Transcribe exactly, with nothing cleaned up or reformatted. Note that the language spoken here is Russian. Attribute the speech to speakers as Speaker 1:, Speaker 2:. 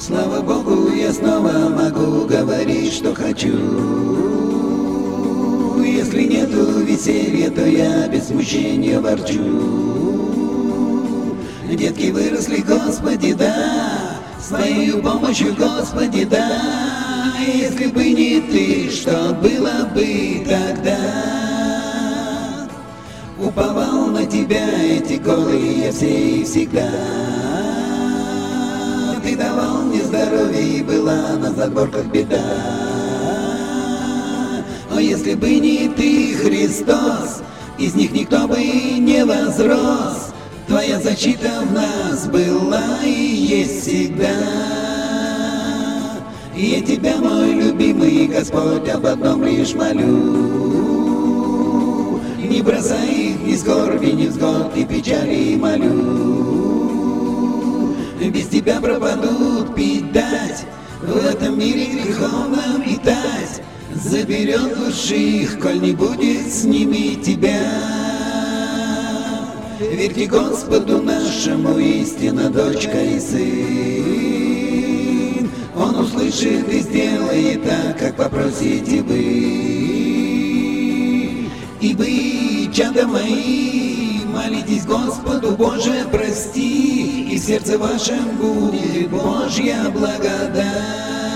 Speaker 1: Слава Богу, я снова могу говорить, что хочу. Если нету веселья, то я без смущения ворчу. Детки выросли, Господи, да, с Твоей помощью, Господи, да. Если бы не Ты, что было бы тогда? Уповал на Тебя эти годы я все и всегда. Ты давал мне здоровье, и была на задворках беда. Но если бы не Ты, Христос, из них никто бы не возрос. Твоя защита в нас была и есть всегда. И я Тебя, мой любимый Господь, об одном лишь молю. Не бросай их ни скорби, ни взгод, ни печали молю. Без Тебя пропадут пить дать, в этом мире греховном питать. Заберет души их, коль не будет с ними Тебя. Верьте Господу нашему, истинно, дочка и сын. Он услышит и сделает так, как попросите вы. И вы, чада мои, молитесь Господу, Боже, прости, и в сердце вашем будет Божья благодать.